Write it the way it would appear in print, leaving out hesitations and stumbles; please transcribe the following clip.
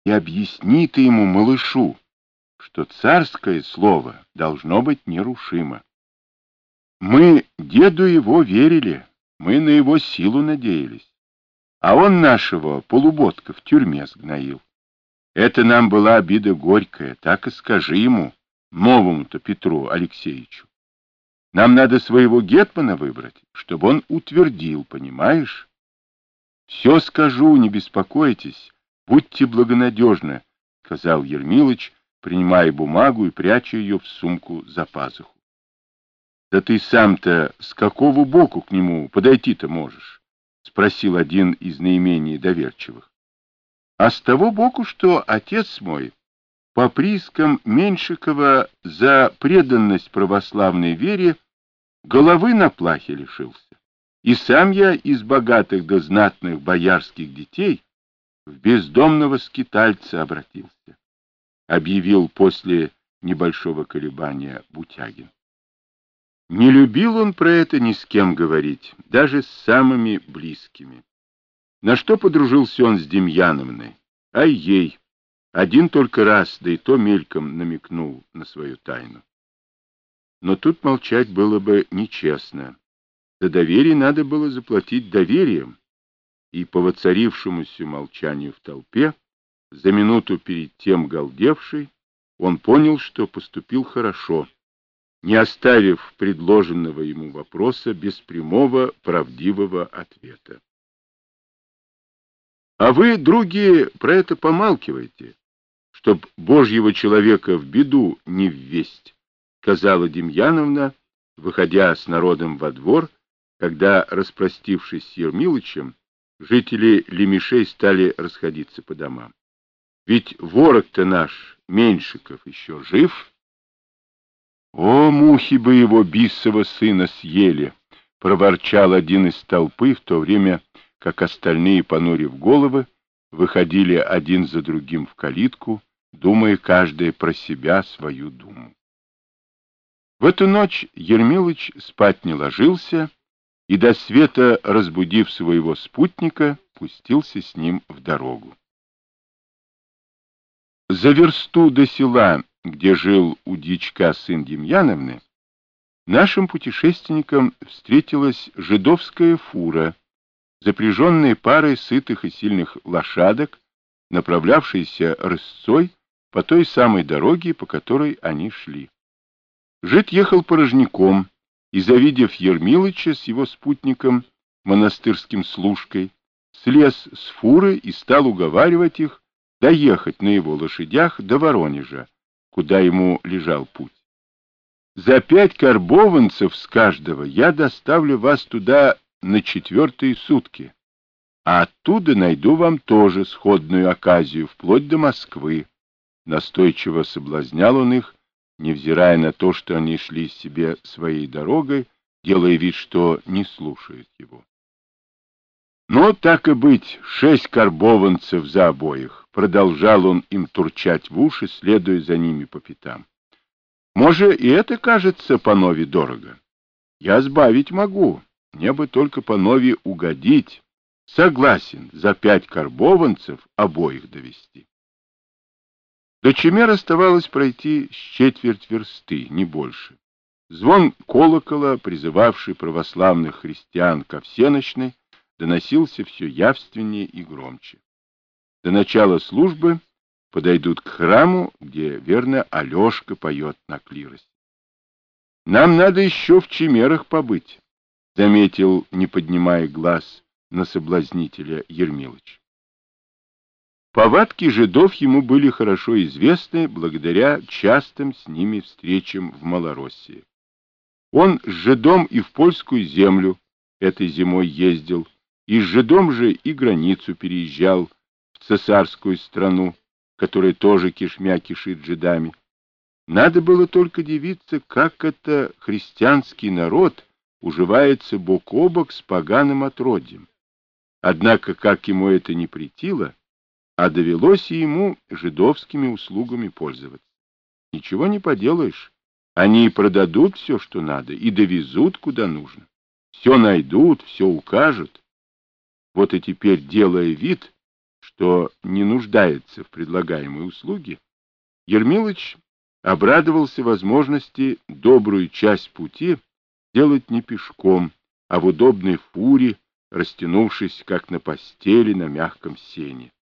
и объясни ты ему, малышу, что царское слово должно быть нерушимо. Мы деду его верили, мы на его силу надеялись, а он нашего полуботка в тюрьме сгноил. Это нам была обида горькая, так и скажи ему, новому-то Петру Алексеевичу. Нам надо своего гетмана выбрать, чтобы он утвердил, понимаешь? Все скажу, не беспокойтесь, будьте благонадежны, — сказал Ермилыч, принимая бумагу и пряча ее в сумку за пазуху. — Да ты сам-то с какого боку к нему подойти-то можешь? — спросил один из наименее доверчивых. — А с того боку, что отец мой по приискам Меньшикова за преданность православной вере головы на плахе лишился. И сам я из богатых да знатных боярских детей в бездомного скитальца обратился, — объявил после небольшого колебания Бутягин. Не любил он про это ни с кем говорить, даже с самыми близкими. На что подружился он с Демьяновной? Ай ей! Один только раз, да и то мельком намекнул на свою тайну. Но тут молчать было бы нечестно. За доверие надо было заплатить доверием, и по воцарившемуся молчанию в толпе, за минуту перед тем галдевший, он понял, что поступил хорошо, не оставив предложенного ему вопроса без прямого правдивого ответа. А вы, други, про это помалкивайте, чтоб Божьего человека в беду не ввесть, — сказала Демьяновна, выходя с народом во двор, когда, распростившись с Ермилычем, жители Лемешей стали расходиться по домам. Ведь ворог-то наш, Меньшиков, еще жив. О, мухи бы его бисова сына съели, — проворчал один из толпы, в то время как остальные, понурив головы, выходили один за другим в калитку, думая каждый про себя свою думу. В эту ночь Ермилыч спать не ложился и, до света разбудив своего спутника, пустился с ним в дорогу. За версту до села, где жил у дьячка сын Демьяновны, нашим путешественникам встретилась жидовская фура, запряженная парой сытых и сильных лошадок, направлявшаяся рысцой по той самой дороге, по которой они шли. Жид ехал порожняком и, завидев Ермилыча с его спутником, монастырским служкой, слез с фуры и стал уговаривать их доехать на его лошадях до Воронежа, куда ему лежал путь. За 5 карбованцев с каждого я доставлю вас туда на 4-е сутки, а оттуда найду вам тоже сходную оказию, вплоть до Москвы. Настойчиво соблазнял он их, невзирая на то, что они шли себе своей дорогой, делая вид, что не слушают его. Но так и быть, 6 карбованцев за обоих, продолжал он им турчать в уши, следуя за ними по пятам. Может, и это кажется панове дорого. Я сбавить могу, мне бы только панове угодить. Согласен за 5 карбованцев обоих довести. До Чемер оставалось пройти с 1/4 версты, не больше. Звон колокола, призывавший православных христиан ко всенощной, доносился все явственнее и громче. До начала службы подойдут к храму, где, верно, Алешка поет на клиросе. — Нам надо еще в Чемерах побыть, — заметил, не поднимая глаз на соблазнителя, Ермилыч. Повадки жидов ему были хорошо известны благодаря частым с ними встречам в Малороссии. Он с жидом и в польскую землю этой зимой ездил, и с жидом же и границу переезжал в цесарскую страну, которая тоже кишмя кишит жидами. Надо было только дивиться, как это христианский народ уживается бок о бок с поганым отродьем. Однако, как ему это не претило, а довелось и ему жидовскими услугами пользоваться. Ничего не поделаешь, они и продадут все, что надо, и довезут, куда нужно. Все найдут, все укажут. Вот и теперь, делая вид, что не нуждается в предлагаемой услуге, Ермилыч обрадовался возможности добрую часть пути делать не пешком, а в удобной фуре, растянувшись, как на постели на мягком сене.